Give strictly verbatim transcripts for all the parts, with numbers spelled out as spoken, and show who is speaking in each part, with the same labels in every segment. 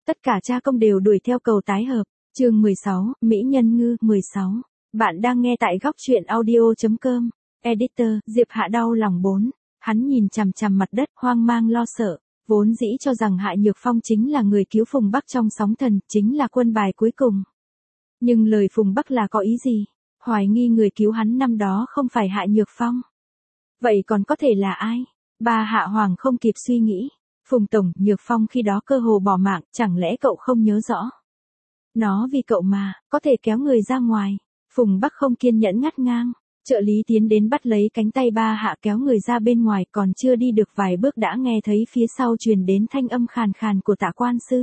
Speaker 1: Tất cả cha công đều đuổi theo cầu tái hợp. Chương mười sáu, Mỹ Nhân Ngư. mười sáu. Bạn đang nghe tại góc truyện audio chấm com. Editor, Diệp Hạ đau lòng bốn. Hắn nhìn chằm chằm mặt đất, hoang mang lo sợ. Vốn dĩ cho rằng Hạ Nhược Phong chính là người cứu Phùng Bắc trong sóng thần, chính là quân bài cuối cùng. Nhưng lời Phùng Bắc là có ý gì? Hoài nghi người cứu hắn năm đó không phải Hạ Nhược Phong. Vậy còn có thể là ai? Ba Hạ Hoàng không kịp suy nghĩ. Phùng Tổng, Nhược Phong khi đó cơ hồ bỏ mạng, chẳng lẽ cậu không nhớ rõ? Nó vì cậu mà, có thể kéo người ra ngoài. Phùng Bắc không kiên nhẫn ngắt ngang. Trợ lý tiến đến bắt lấy cánh tay Ba Hạ kéo người ra bên ngoài, còn chưa đi được vài bước đã nghe thấy phía sau truyền đến thanh âm khàn khàn của Tạ quan sư.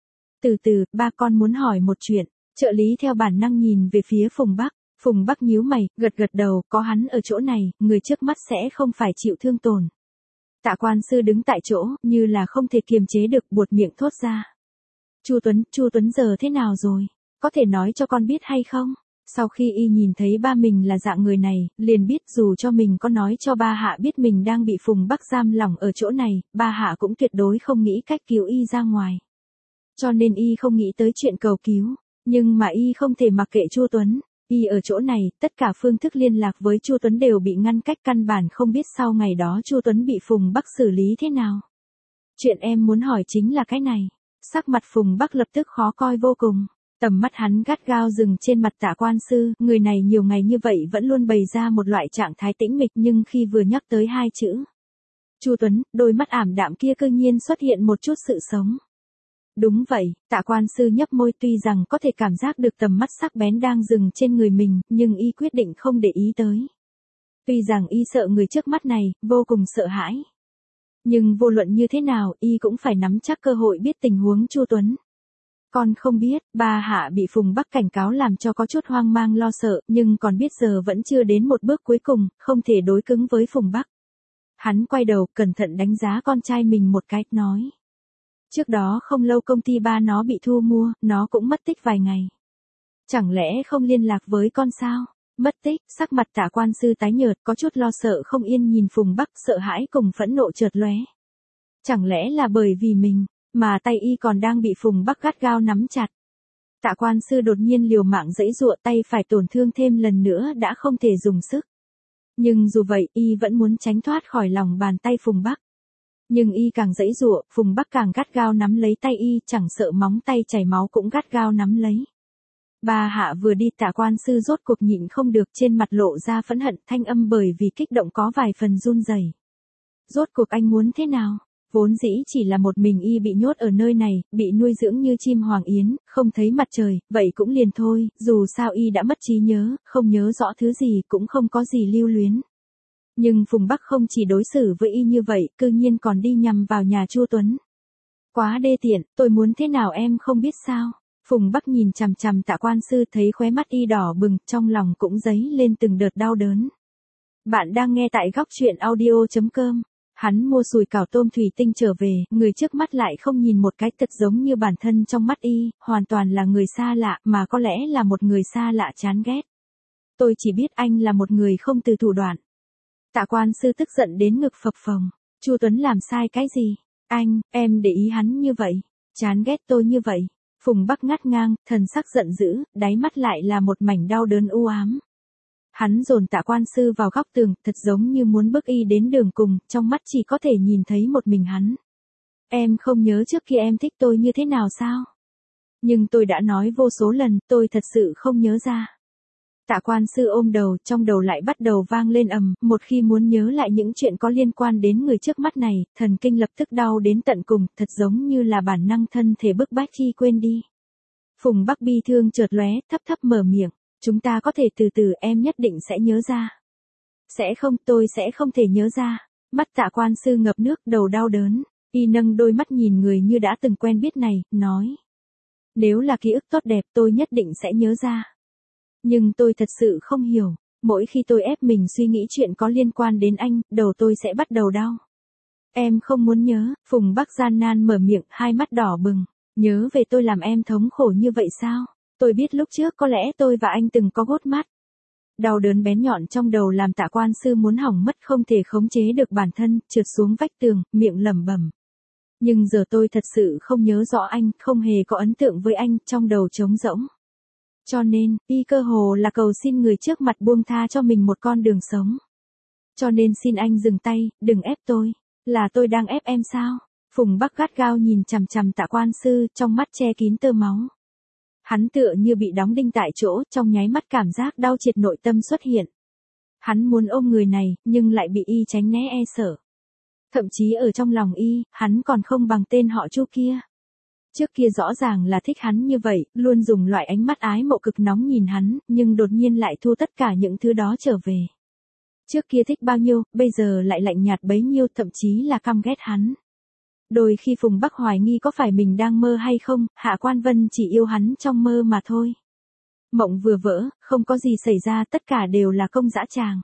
Speaker 1: Từ từ, ba con muốn hỏi một chuyện. Trợ lý theo bản năng nhìn về phía Phùng Bắc. Phùng Bắc nhíu mày, gật gật đầu, có hắn ở chỗ này, người trước mắt sẽ không phải chịu thương tổn. Tạ quan sư đứng tại chỗ, như là không thể kiềm chế được, buột miệng thốt ra. Chu Tuấn, Chu Tuấn giờ thế nào rồi? Có thể nói cho con biết hay không? Sau khi y nhìn thấy ba mình là dạng người này, liền biết dù cho mình có nói cho Ba Hạ biết mình đang bị Phùng Bắc giam lỏng ở chỗ này, Ba Hạ cũng tuyệt đối không nghĩ cách cứu y ra ngoài. Cho nên y không nghĩ tới chuyện cầu cứu, nhưng mà y không thể mặc kệ Chu Tuấn. Y ở chỗ này, tất cả phương thức liên lạc với Chu Tuấn đều bị ngăn cách, căn bản không biết sau ngày đó Chu Tuấn bị Phùng Bắc xử lý thế nào. Chuyện em muốn hỏi chính là cái này. Sắc mặt Phùng Bắc lập tức khó coi vô cùng. Tầm mắt hắn gắt gao dừng trên mặt Tạ quan sư, người này nhiều ngày như vậy vẫn luôn bày ra một loại trạng thái tĩnh mịch, nhưng khi vừa nhắc tới hai chữ Chu Tuấn, đôi mắt ảm đạm kia cư nhiên xuất hiện một chút sự sống. Đúng vậy, Tạ quan sư nhấp môi, tuy rằng có thể cảm giác được tầm mắt sắc bén đang dừng trên người mình, nhưng y quyết định không để ý tới. Tuy rằng y sợ người trước mắt này, vô cùng sợ hãi. Nhưng vô luận như thế nào, y cũng phải nắm chắc cơ hội biết tình huống Chu Tuấn. Con không biết, Ba Hạ bị Phùng Bắc cảnh cáo làm cho có chút hoang mang lo sợ, nhưng còn biết giờ vẫn chưa đến một bước cuối cùng, không thể đối cứng với Phùng Bắc. Hắn quay đầu, cẩn thận đánh giá con trai mình một cái, nói. Trước đó không lâu công ty ba nó bị thu mua, nó cũng mất tích vài ngày. Chẳng lẽ không liên lạc với con sao? Mất tích, sắc mặt Tạ quan sư tái nhợt, có chút lo sợ không yên nhìn Phùng Bắc, sợ hãi cùng phẫn nộ chợt lóe. Chẳng lẽ là bởi vì mình, mà tay y còn đang bị Phùng Bắc gắt gao nắm chặt. Tạ quan sư đột nhiên liều mạng giãy giụa, tay phải tổn thương thêm lần nữa đã không thể dùng sức. Nhưng dù vậy, y vẫn muốn tránh thoát khỏi lòng bàn tay Phùng Bắc. Nhưng y càng giãy giụa, Phùng Bắc càng gắt gao nắm lấy tay y, chẳng sợ móng tay chảy máu cũng gắt gao nắm lấy. Ba Hạ vừa đi, Tạ quan sư rốt cuộc nhịn không được, trên mặt lộ ra phẫn hận, thanh âm bởi vì kích động có vài phần run rẩy. Rốt cuộc anh muốn thế nào? Vốn dĩ chỉ là một mình y bị nhốt ở nơi này, bị nuôi dưỡng như chim hoàng yến, không thấy mặt trời, vậy cũng liền thôi, dù sao y đã mất trí nhớ, không nhớ rõ thứ gì, cũng không có gì lưu luyến. Nhưng Phùng Bắc không chỉ đối xử với y như vậy, cư nhiên còn đi nhằm vào nhà Chu Tuấn. Quá đê tiện, tôi muốn thế nào em không biết sao? Phùng Bắc nhìn chằm chằm Tạ quan sư, thấy khóe mắt y đỏ bừng, trong lòng cũng dấy lên từng đợt đau đớn. Bạn đang nghe tại góc truyện audio chấm com. Hắn mua sùi cảo tôm thủy tinh trở về, người trước mắt lại không nhìn một cái, thật giống như bản thân trong mắt y, hoàn toàn là người xa lạ, mà có lẽ là một người xa lạ chán ghét. Tôi chỉ biết anh là một người không từ thủ đoạn. Tạ quan sư tức giận đến ngực phập phồng. Chu Tuấn làm sai cái gì? Anh, em để ý hắn như vậy, chán ghét tôi như vậy. Phùng Bắc ngắt ngang, thần sắc giận dữ, đáy mắt lại là một mảnh đau đớn u ám. Hắn dồn Tạ quan sư vào góc tường, thật giống như muốn bước y đến đường cùng, trong mắt chỉ có thể nhìn thấy một mình hắn. Em không nhớ trước kia em thích tôi như thế nào sao? Nhưng tôi đã nói vô số lần, tôi thật sự không nhớ ra. Tạ quan sư ôm đầu, trong đầu lại bắt đầu vang lên ầm, một khi muốn nhớ lại những chuyện có liên quan đến người trước mắt này, thần kinh lập tức đau đến tận cùng, thật giống như là bản năng thân thể bức bách chi quên đi. Phùng Bắc bi thương chợt lóe, thấp thấp mở miệng. Chúng ta có thể từ từ, em nhất định sẽ nhớ ra. Sẽ không, tôi sẽ không thể nhớ ra. Mắt Tạ quan sư ngập nước, đầu đau đớn. Y nâng đôi mắt nhìn người như đã từng quen biết này, nói. Nếu là ký ức tốt đẹp tôi nhất định sẽ nhớ ra. Nhưng tôi thật sự không hiểu. Mỗi khi tôi ép mình suy nghĩ chuyện có liên quan đến anh, đầu tôi sẽ bắt đầu đau. Em không muốn nhớ, Phùng Bắc gian nan mở miệng, hai mắt đỏ bừng. Nhớ về tôi làm em thống khổ như vậy sao? Tôi biết lúc trước có lẽ tôi và anh từng có gút mắt. Đau đớn bén nhọn trong đầu làm Tạ quan sư muốn hỏng mất, không thể khống chế được bản thân, trượt xuống vách tường, miệng lẩm bẩm. Nhưng giờ tôi thật sự không nhớ rõ anh, không hề có ấn tượng với anh, trong đầu trống rỗng. Cho nên, y cơ hồ là cầu xin người trước mặt buông tha cho mình một con đường sống. Cho nên xin anh dừng tay, đừng ép tôi. Là tôi đang ép em sao? Phùng Bắc gắt gao nhìn chằm chằm Tạ quan sư, trong mắt che kín tơ máu. Hắn tựa như bị đóng đinh tại chỗ, trong nháy mắt cảm giác đau triệt nội tâm xuất hiện. Hắn muốn ôm người này, nhưng lại bị y tránh né e sợ. Thậm chí ở trong lòng y, hắn còn không bằng tên họ Chu kia. Trước kia rõ ràng là thích hắn như vậy, luôn dùng loại ánh mắt ái mộ cực nóng nhìn hắn, nhưng đột nhiên lại thu tất cả những thứ đó trở về. Trước kia thích bao nhiêu, bây giờ lại lạnh nhạt bấy nhiêu, thậm chí là căm ghét hắn. Đôi khi Phùng Bắc hoài nghi có phải mình đang mơ hay không, Hạ Quan Vân chỉ yêu hắn trong mơ mà thôi. Mộng vừa vỡ, không có gì xảy ra, tất cả đều là công dã tràng.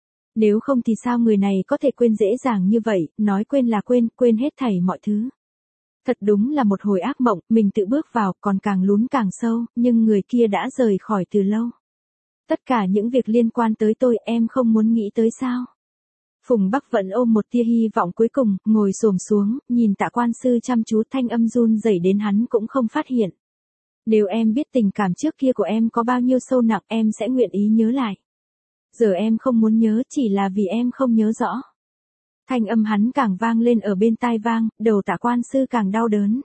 Speaker 1: Nếu không thì sao người này có thể quên dễ dàng như vậy, nói quên là quên, quên hết thảy mọi thứ. Thật đúng là một hồi ác mộng, mình tự bước vào, còn càng lún càng sâu, nhưng người kia đã rời khỏi từ lâu. Tất cả những việc liên quan tới tôi em không muốn nghĩ tới sao? Phùng Bắc vẫn ôm một tia hy vọng cuối cùng, ngồi xổm xuống, nhìn Tạ quan sư chăm chú, thanh âm run rẩy đến hắn cũng không phát hiện. Nếu em biết tình cảm trước kia của em có bao nhiêu sâu nặng, em sẽ nguyện ý nhớ lại. Giờ em không muốn nhớ, chỉ là vì em không nhớ rõ. Thanh âm hắn càng vang lên ở bên tai vang, đầu Tạ quan sư càng đau đớn.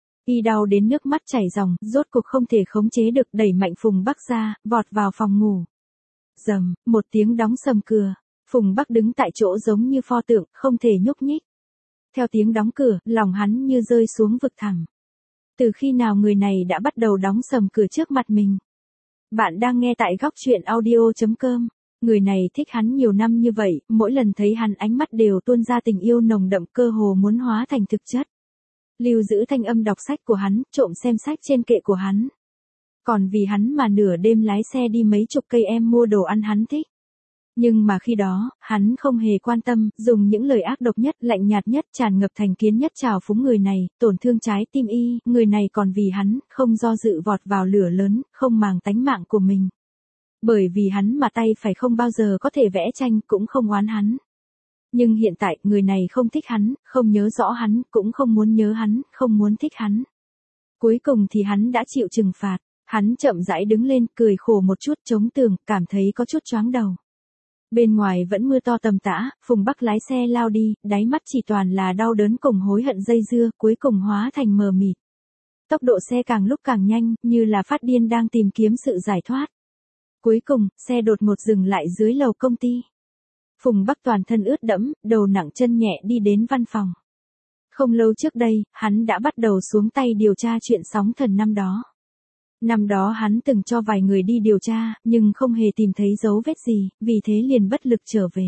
Speaker 1: Y đau đến nước mắt chảy ròng, rốt cuộc không thể khống chế được, đẩy mạnh Phùng Bắc ra, vọt vào phòng ngủ. Rầm, một tiếng đóng sầm cửa. Phùng Bắc đứng tại chỗ giống như pho tượng, không thể nhúc nhích. Theo tiếng đóng cửa, lòng hắn như rơi xuống vực thẳm. Từ khi nào người này đã bắt đầu đóng sầm cửa trước mặt mình? Bạn đang nghe tại góc truyện audio chấm com. Người này thích hắn nhiều năm như vậy, mỗi lần thấy hắn ánh mắt đều tuôn ra tình yêu nồng đậm, cơ hồ muốn hóa thành thực chất. Lưu giữ thanh âm đọc sách của hắn, trộm xem sách trên kệ của hắn. Còn vì hắn mà nửa đêm lái xe đi mấy chục cây em mua đồ ăn hắn thích. Nhưng mà khi đó, hắn không hề quan tâm, dùng những lời ác độc nhất, lạnh nhạt nhất, tràn ngập thành kiến nhất trào phúng người này, tổn thương trái tim y, người này còn vì hắn, không do dự vọt vào lửa lớn, không màng tánh mạng của mình. Bởi vì hắn mà tay phải không bao giờ có thể vẽ tranh, cũng không oán hắn. Nhưng hiện tại, người này không thích hắn, không nhớ rõ hắn, cũng không muốn nhớ hắn, không muốn thích hắn. Cuối cùng thì hắn đã chịu trừng phạt, hắn chậm rãi đứng lên, cười khổ một chút, chống tường, cảm thấy có chút choáng đầu. Bên ngoài vẫn mưa to tầm tã, Phùng Bắc lái xe lao đi, đáy mắt chỉ toàn là đau đớn cùng hối hận dây dưa, cuối cùng hóa thành mờ mịt. Tốc độ xe càng lúc càng nhanh, như là phát điên đang tìm kiếm sự giải thoát. Cuối cùng, xe đột ngột dừng lại dưới lầu công ty. Phùng Bắc toàn thân ướt đẫm, đầu nặng chân nhẹ đi đến văn phòng. Không lâu trước đây, hắn đã bắt đầu xuống tay điều tra chuyện sóng thần năm đó. Năm đó hắn từng cho vài người đi điều tra, nhưng không hề tìm thấy dấu vết gì, vì thế liền bất lực trở về.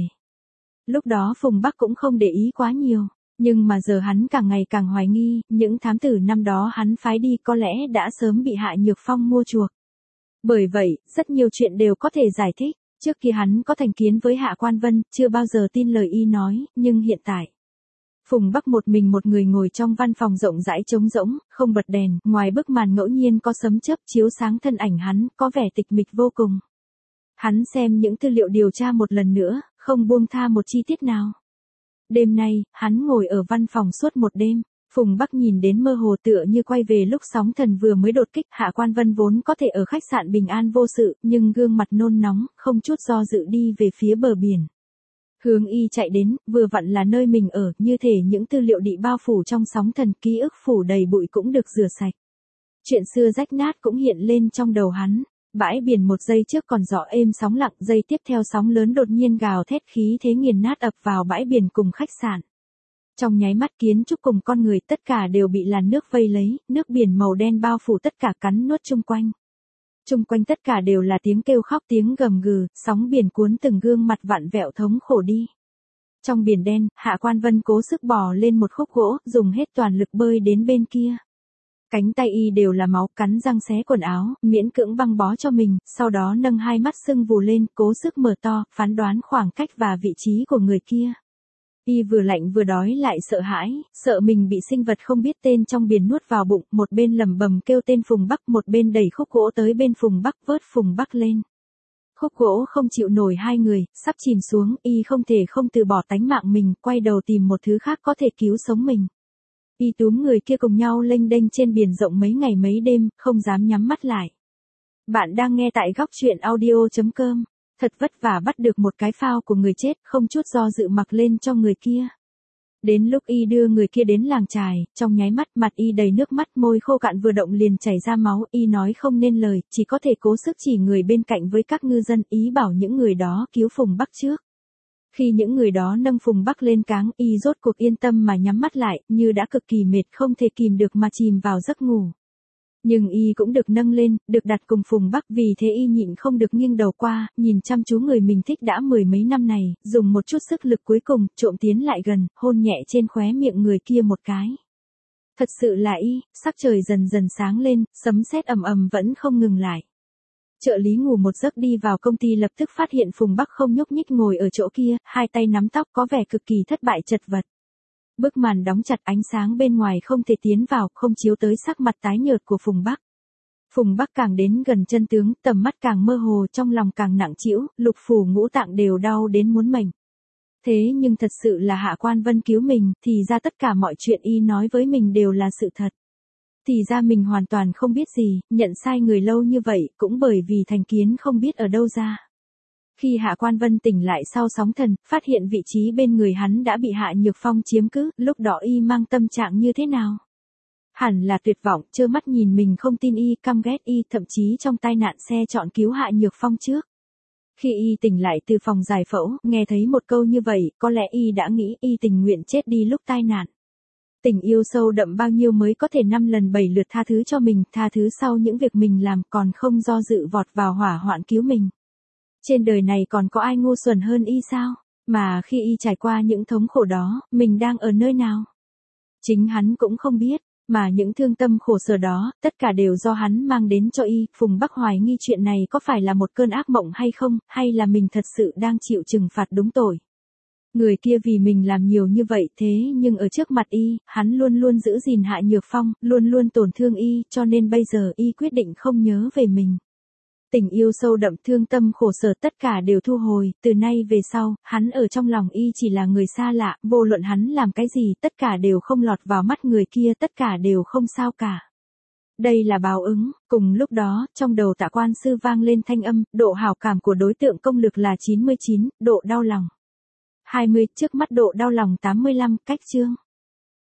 Speaker 1: Lúc đó Phùng Bắc cũng không để ý quá nhiều, nhưng mà giờ hắn càng ngày càng hoài nghi, những thám tử năm đó hắn phái đi có lẽ đã sớm bị Hạ Nhược Phong mua chuộc. Bởi vậy, rất nhiều chuyện đều có thể giải thích, trước kia hắn có thành kiến với Hạ Quan Vân, chưa bao giờ tin lời y nói, nhưng hiện tại. Phùng Bắc một mình một người ngồi trong văn phòng rộng rãi trống rỗng, không bật đèn, ngoài bức màn ngẫu nhiên có sấm chớp chiếu sáng thân ảnh hắn, có vẻ tịch mịch vô cùng. Hắn xem những tư liệu điều tra một lần nữa, không buông tha một chi tiết nào. Đêm nay, hắn ngồi ở văn phòng suốt một đêm. Phùng Bắc nhìn đến mơ hồ tựa như quay về lúc sóng thần vừa mới đột kích. Hạ Quan Vân vốn có thể ở khách sạn bình an vô sự, nhưng gương mặt nôn nóng, không chút do dự đi về phía bờ biển. Hướng y chạy đến, vừa vặn là nơi mình ở, như thể những tư liệu bị bao phủ trong sóng thần, ký ức phủ đầy bụi cũng được rửa sạch. Chuyện xưa rách nát cũng hiện lên trong đầu hắn. Bãi biển một giây trước còn rõ êm sóng lặng, giây tiếp theo sóng lớn đột nhiên gào thét, khí thế nghiền nát ập vào bãi biển cùng khách sạn. Trong nháy mắt kiến trúc cùng con người tất cả đều bị làn nước vây lấy, nước biển màu đen bao phủ tất cả, cắn nuốt chung quanh. Chung quanh tất cả đều là tiếng kêu khóc, tiếng gầm gừ, sóng biển cuốn từng gương mặt vặn vẹo thống khổ đi. Trong biển đen, Hạ Quan Vân cố sức bò lên một khúc gỗ, dùng hết toàn lực bơi đến bên kia. Cánh tay y đều là máu, cắn răng xé quần áo, miễn cưỡng băng bó cho mình, sau đó nâng hai mắt sưng vù lên, cố sức mở to, phán đoán khoảng cách và vị trí của người kia. Y vừa lạnh vừa đói lại sợ hãi, sợ mình bị sinh vật không biết tên trong biển nuốt vào bụng, một bên lẩm bẩm kêu tên Phùng Bắc, một bên đẩy khúc gỗ tới bên Phùng Bắc, vớt Phùng Bắc lên. Khúc gỗ không chịu nổi hai người, sắp chìm xuống, y không thể không từ bỏ tánh mạng mình, quay đầu tìm một thứ khác có thể cứu sống mình. Y túm người kia cùng nhau lênh đênh trên biển rộng mấy ngày mấy đêm, không dám nhắm mắt lại. Bạn đang nghe tại góc chuyện audio chấm com. Thật vất vả bắt được một cái phao của người chết, không chút do dự mặc lên cho người kia. Đến lúc Y đưa người kia đến làng chài, trong nháy mắt mặt Y đầy nước mắt, môi khô cạn vừa động liền chảy ra máu. Y nói không nên lời, chỉ có thể cố sức chỉ người bên cạnh với các ngư dân, ý bảo những người đó cứu Phùng Bắc trước. Khi những người đó nâng Phùng Bắc lên cáng, Y rốt cuộc yên tâm mà nhắm mắt lại, như đã cực kỳ mệt không thể kìm được mà chìm vào giấc ngủ. Nhưng Y cũng được nâng lên, được đặt cùng Phùng Bắc, vì thế Y nhịn không được nghiêng đầu qua, nhìn chăm chú người mình thích đã mười mấy năm này, dùng một chút sức lực cuối cùng, trộm tiến lại gần, hôn nhẹ trên khóe miệng người kia một cái. Thật sự là Y, sắc trời dần dần sáng lên, sấm sét ầm ầm vẫn không ngừng lại. Trợ lý ngủ một giấc đi vào công ty lập tức phát hiện Phùng Bắc không nhúc nhích ngồi ở chỗ kia, hai tay nắm tóc có vẻ cực kỳ thất bại chật vật. Bức màn đóng chặt, ánh sáng bên ngoài không thể tiến vào, không chiếu tới sắc mặt tái nhợt của Phùng Bắc. Phùng Bắc càng đến gần chân tướng, tầm mắt càng mơ hồ, trong lòng càng nặng trĩu, lục phủ ngũ tạng đều đau đến muốn mệnh. Thế nhưng thật sự là Hạ Quan Vân cứu mình, thì ra tất cả mọi chuyện Y nói với mình đều là sự thật. Thì ra mình hoàn toàn không biết gì, nhận sai người lâu như vậy, cũng bởi vì thành kiến không biết ở đâu ra. Khi Hạ Quan Vân tỉnh lại sau sóng thần, phát hiện vị trí bên người hắn đã bị Hạ Nhược Phong chiếm cứ, lúc đó Y mang tâm trạng như thế nào? Hẳn là tuyệt vọng, trơ mắt nhìn mình không tin Y, căm ghét Y, thậm chí trong tai nạn xe chọn cứu Hạ Nhược Phong trước. Khi Y tỉnh lại từ phòng giải phẫu, nghe thấy một câu như vậy, có lẽ Y đã nghĩ Y tình nguyện chết đi lúc tai nạn. Tình yêu sâu đậm bao nhiêu mới có thể năm lần bảy lượt tha thứ cho mình, tha thứ sau những việc mình làm, còn không do dự vọt vào hỏa hoạn cứu mình. Trên đời này còn có ai ngu xuẩn hơn Y sao? Mà khi Y trải qua những thống khổ đó, mình đang ở nơi nào? Chính hắn cũng không biết, mà những thương tâm khổ sở đó, tất cả đều do hắn mang đến cho Y. Phùng Bắc hoài nghi chuyện này có phải là một cơn ác mộng hay không, hay là mình thật sự đang chịu trừng phạt đúng tội. Người kia vì mình làm nhiều như vậy, thế nhưng ở trước mặt Y, hắn luôn luôn giữ gìn Hạ Nhược Phong, luôn luôn tổn thương Y, cho nên bây giờ Y quyết định không nhớ về mình. Tình yêu sâu đậm, thương tâm khổ sở tất cả đều thu hồi, từ nay về sau, hắn ở trong lòng Y chỉ là người xa lạ, vô luận hắn làm cái gì, tất cả đều không lọt vào mắt người kia, tất cả đều không sao cả. Đây là báo ứng. Cùng lúc đó, trong đầu Tạ Quan Sư vang lên thanh âm, độ hảo cảm của đối tượng công lực là chín mươi chín, độ đau lòng hai mươi, trước mắt độ đau lòng tám mươi lăm, cách chương.